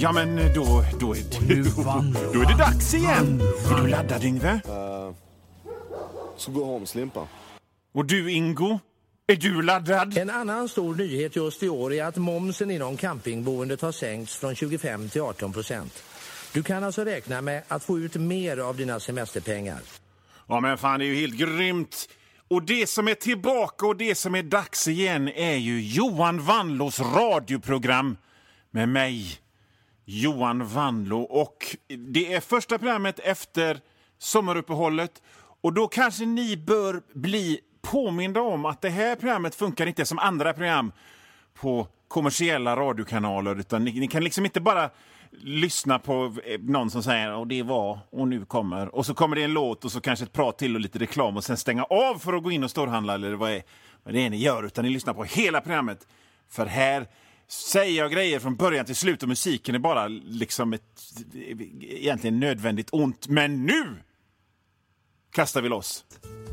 Ja, men då är det dags igen. Är du laddad, Yngve? Så gå hem, Slimpa. Och du, Ingo? Är du laddad? En annan stor nyhet just i år är att momsen inom campingboendet har sänkts från 25 till 18%. Du kan alltså räkna med att få ut mer av dina semesterpengar. Ja, men fan, det är ju helt grymt. Och det som är tillbaka och det som är dags igen är ju Johan Wanlås radioprogram med mig, Johan Wanlå. Och det är första programmet efter sommaruppehållet. Och då kanske ni bör bli påminda om att det här programmet funkar inte som andra program på kommersiella radiokanaler. Utan ni kan liksom inte bara lyssna på någon som säger och det var och nu kommer. Och så kommer det en låt och så kanske ett prat till och lite reklam och sen stänga av för att gå in och storhandla eller vad det är ni gör. Utan ni lyssnar på hela programmet. För här säger jag grejer från början till slut och musiken är bara liksom ett egentligen nödvändigt ont. Men nu kastar vi loss.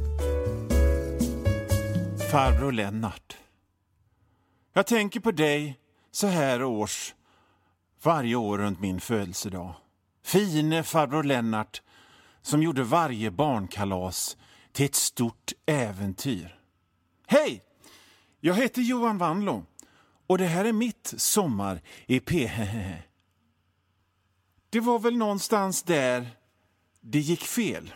Farbror Lennart. Jag tänker på dig så här års varje år runt min födelsedag. Fine farbror Lennart som gjorde varje barnkalas till ett stort äventyr. Hej! Jag heter Johan Wanlå och det här är mitt sommar i P. Det var väl någonstans där det gick fel.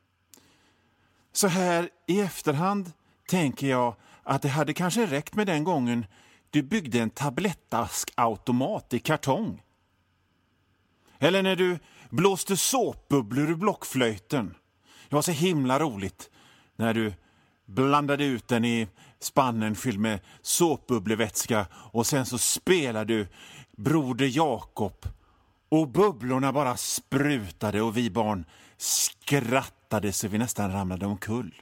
Så här i efterhand tänker jag att det hade kanske räckt med den gången du byggde en tablettaskautomat i kartong. Eller när du blåste såpbubblor ur blockflöjten. Det var så himla roligt när du blandade ut den i spannen fylld med såpbubblevätska och sen så spelade du Broder Jakob och bubblorna bara sprutade och vi barn skrattade så vi nästan ramlade omkull.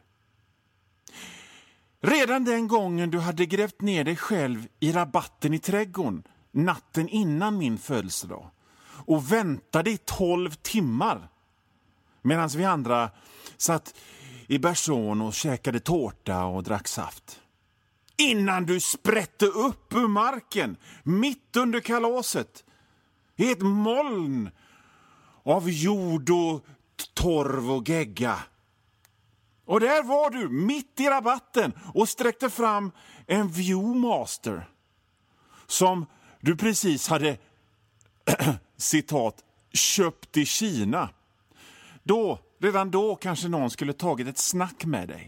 Redan den gången du hade grävt ner dig själv i rabatten i trädgården natten innan min födelsedag och väntade i 12 timmar medan vi andra satt i Bersån och käkade tårta och drack saft. Innan du sprätte upp ur marken mitt under kalaset i ett moln av jord och torv och gegga. Och där var du, mitt i rabatten och sträckte fram en Viewmaster som du precis hade, citat, köpt i Kina. Redan då kanske någon skulle tagit ett snack med dig.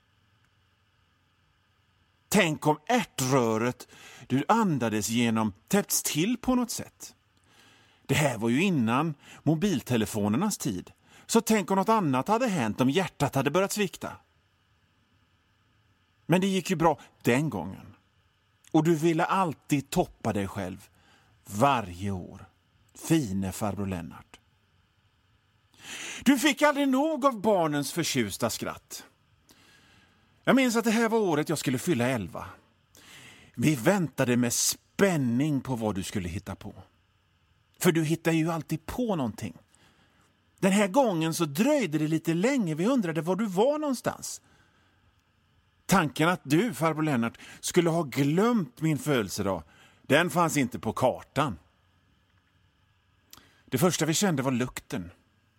Tänk om ärtröret du andades genom täppts till på något sätt. Det här var ju innan mobiltelefonernas tid. Så tänk om något annat hade hänt, om hjärtat hade börjat svikta. Men det gick ju bra den gången. Och du ville alltid toppa dig själv. Varje år. Fine farbror Lennart. Du fick aldrig nog av barnens förtjusta skratt. Jag minns att det här var året jag skulle fylla 11. Vi väntade med spänning på vad du skulle hitta på. För du hittar ju alltid på någonting. Den här gången så dröjde det lite länge. Vi undrade var du var någonstans. Tanken att du, farbror Lennart, skulle ha glömt min födelsedag, den fanns inte på kartan. Det första vi kände var lukten.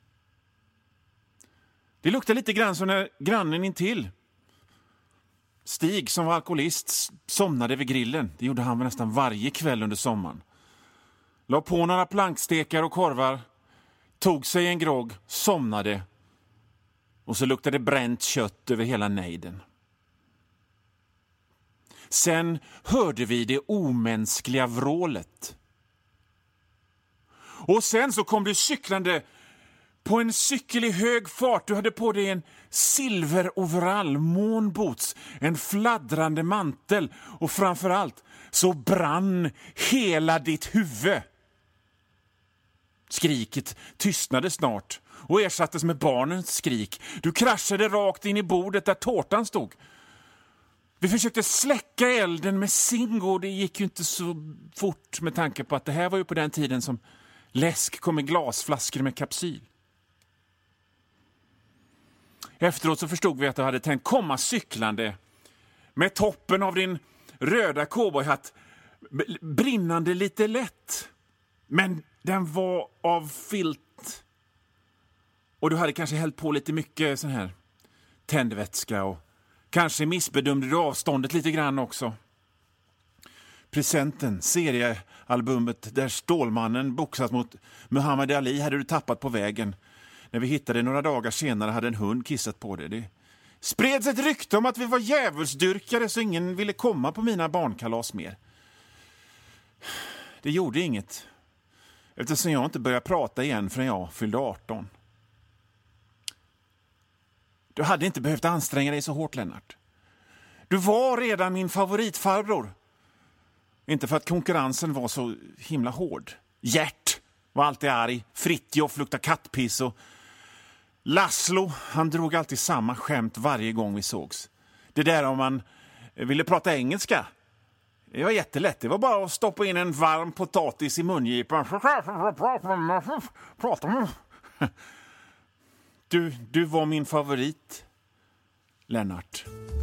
Det luktade lite grann som när grannen intill, Stig som var alkoholist, somnade vid grillen. Det gjorde han nästan varje kväll under sommaren. La på några plankstekar och korvar, tog sig en grogg, somnade och så luktade bränt kött över hela nejden. Sen hörde vi det omänskliga vrålet. Och sen så kom du cyklande på en cykel i hög fart. Du hade på dig en silveroverall, månboots, en fladdrande mantel och framförallt så brann hela ditt huvud. Skriket tystnade snart och ersattes med barnens skrik. Du kraschade rakt in i bordet där tårtan stod. Vi försökte släcka elden med Zingo och det gick ju inte så fort med tanke på att det här var ju på den tiden som läsk kom i glasflaskor med kapsyl. Efteråt så förstod vi att du hade tänkt komma cyklande med toppen av din röda cowboyhatt brinnande lite lätt. Men den var av filt. Och du hade kanske hällt på lite mycket sån här tändvätska och kanske missbedömde du avståndet lite grann också. Presenten, seriealbumet där Stålmannen boxas mot Muhammad Ali hade du tappat på vägen. När vi hittade några dagar senare hade en hund kissat på det. Det spreds ett rykte om att vi var djävulsdyrkare så ingen ville komma på mina barnkalas mer. Det gjorde inget. Eftersom jag inte började prata igen förrän jag fyllde 18. Du hade inte behövt anstränga dig så hårt, Lennart. Du var redan min favoritfarbror. Inte för att konkurrensen var så himla hård. Gert var alltid arg. Fritjof luktade kattpiss och Laszlo, han drog alltid samma skämt varje gång vi sågs. Det där om man ville prata engelska. Det var jättelätt. Det var bara att stoppa in en varm potatis i mungipan. Du var min favorit, Lennart.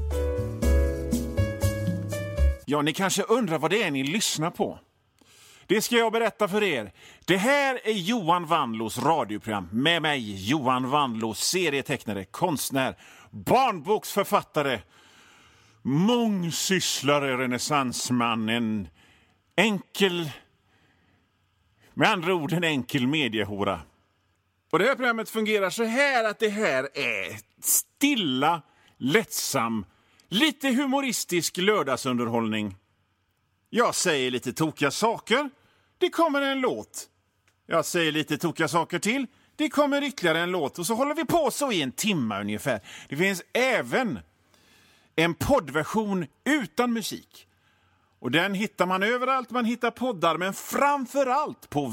Ja, ni kanske undrar vad det är ni lyssnar på. Det ska jag berätta för er. Det här är Johan Wanlås radioprogram med mig, Johan Wanlås, serietecknare, konstnär, barnboksförfattare, mångsysslare, renässansman, en enkel, med andra ord en enkel mediehora. Och det här programmet fungerar så här att det här är stilla, lättsam, lite humoristisk lördagsunderhållning. Jag säger lite tokiga saker, det kommer en låt. Jag säger lite tokiga saker till, det kommer ytterligare en låt. Och så håller vi på så i en timme ungefär. Det finns även en poddversion utan musik. Och den hittar man överallt man hittar poddar, men framförallt på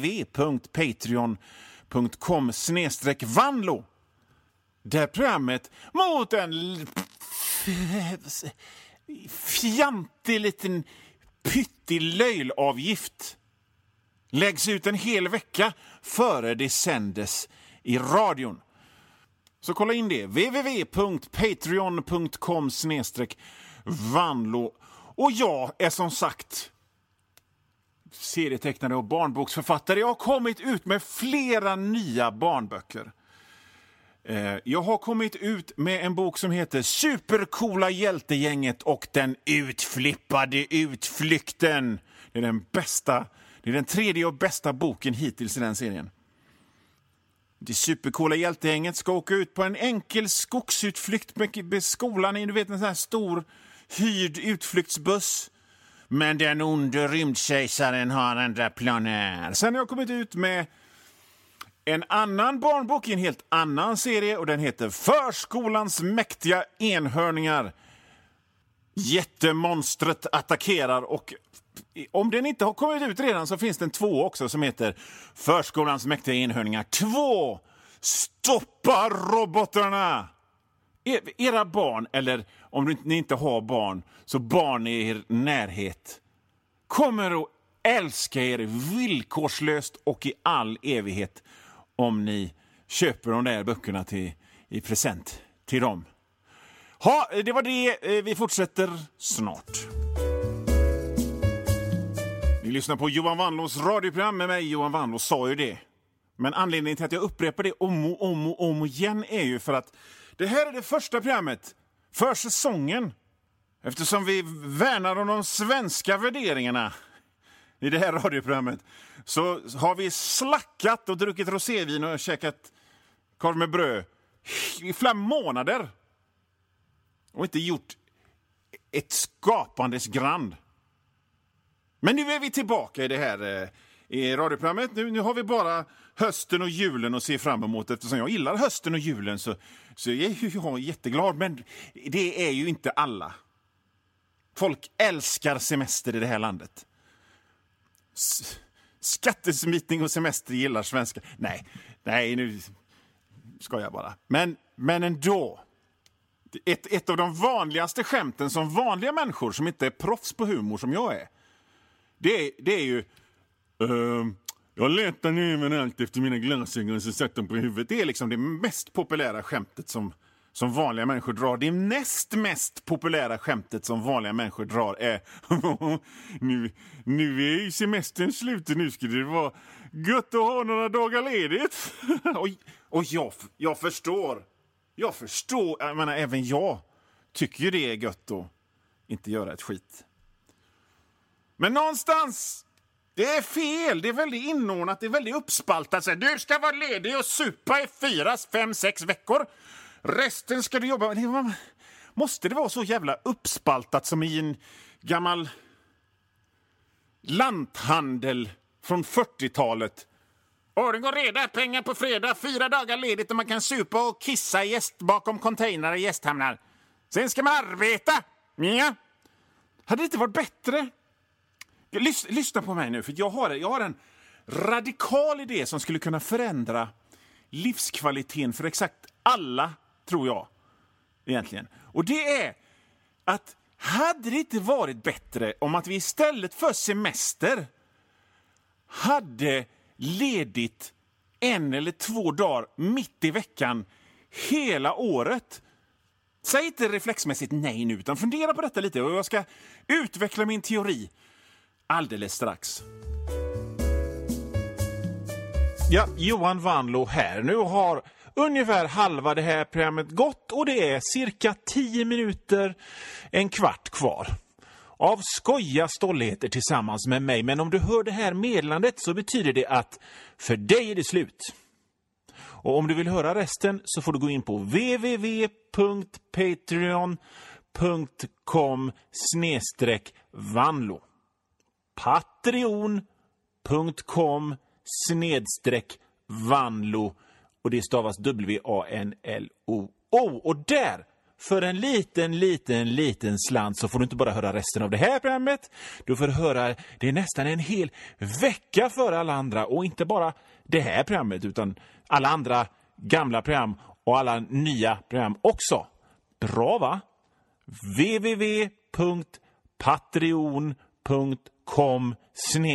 www.patreon.com/Vanlo. Där programmet mot en fjantig liten pyttilöjlavgift läggs ut en hel vecka före det sändes i radion. Så kolla in det. www.patreon.com/Vanlo. Och jag är som sagt serietecknare och barnboksförfattare. Jag har kommit ut med flera nya barnböcker. Jag har kommit ut med en bok som heter Supercoola hjältegänget och den utflippade utflykten. Det är den bästa, det är den tredje och bästa boken hittills i den serien. Det supercoola hjältegänget ska åka ut på en enkel skogsutflykt med skolan i, du vet, en sån här stor hyrd utflyktsbuss. Men den onde rymdkejsaren har andra planer. Sen har jag kommit ut med en annan barnbok i en helt annan serie och den heter Förskolans mäktiga enhörningar. Jättemonstret attackerar, och om den inte har kommit ut redan så finns det en 2 också som heter Förskolans mäktiga enhörningar 2. Stoppa robotarna! Era barn, eller om ni inte har barn, så barn i er närhet, kommer att älska er villkorslöst och i all evighet om ni köper de där böckerna i present till dem. Ja, det var det. Vi fortsätter snart. Ni lyssnar på Johan Wanlås radioprogram med mig. Johan Wanlås sa ju det. Men anledningen till att jag upprepar det om igen är ju för att det här är det första programmet för säsongen. Eftersom vi värnar om de svenska värderingarna i det här radioprogrammet, så har vi slackat och druckit rosévin och käkat korv med bröd i flera månader. Och inte gjort ett skapandes grand. Men nu är vi tillbaka i det här i radioprogrammet. Nu har vi bara hösten och julen att se fram emot. Eftersom jag gillar hösten och julen så är jag jätteglad. Men det är ju inte alla. Folk älskar semester i det här landet. Skattesmitning och semester gillar svenskar. Nej, nu ska jag bara. Men ändå. Ett av de vanligaste skämten som vanliga människor som inte är proffs på humor som jag är. Det är ju jag letar nu men allt efter mina glasögon så satt de på huvudet. Det är liksom det mest populära skämtet som som vanliga människor drar. Det näst mest populära skämtet som vanliga människor drar är nu är ju semestern slut, nu ska det vara gött att ha några dagar ledigt. och jag förstår. Jag menar, även jag tycker ju det är gött att inte göra ett skit. Men någonstans, det är fel. Det är väldigt inordnat, det är väldigt uppspaltat. Så du ska vara ledig och supa i 4, 5, 6 veckor. Resten ska du jobba. Måste det vara så jävla uppspaltat som i en gammal lanthandel från 40-talet? Ordning och reda, pengar på fredag, 4 dagar ledigt och man kan supa och kissa bakom containrar i gästhamnar. Sen ska man arbeta. Ja. Hade det inte varit bättre? Lyssna på mig nu, för jag har en radikal idé som skulle kunna förändra livskvaliteten för exakt alla, tror jag, egentligen. Och det är att hade det inte varit bättre om att vi istället för semester hade ledigt 1 eller 2 dagar mitt i veckan hela året? Säg inte reflexmässigt nej nu, utan fundera på detta lite och jag ska utveckla min teori alldeles strax. Ja, Johan Vanlo här. Nu har ungefär halva det här programmet gått och det är cirka 10 minuter, en kvart kvar av skoja stolligheter tillsammans med mig. Men om du hör det här meddelandet så betyder det att för dig är det slut. Och om du vill höra resten så får du gå in på www.patreon.com/Vanlo. patreon.com/Vanlo och det stavas WANLO. Och där, för en liten slant så får du inte bara höra resten av det här programmet. Du får höra det nästan en hel vecka för alla andra. Och inte bara det här programmet utan alla andra gamla program och alla nya program också. Bra, va? www.patreon.com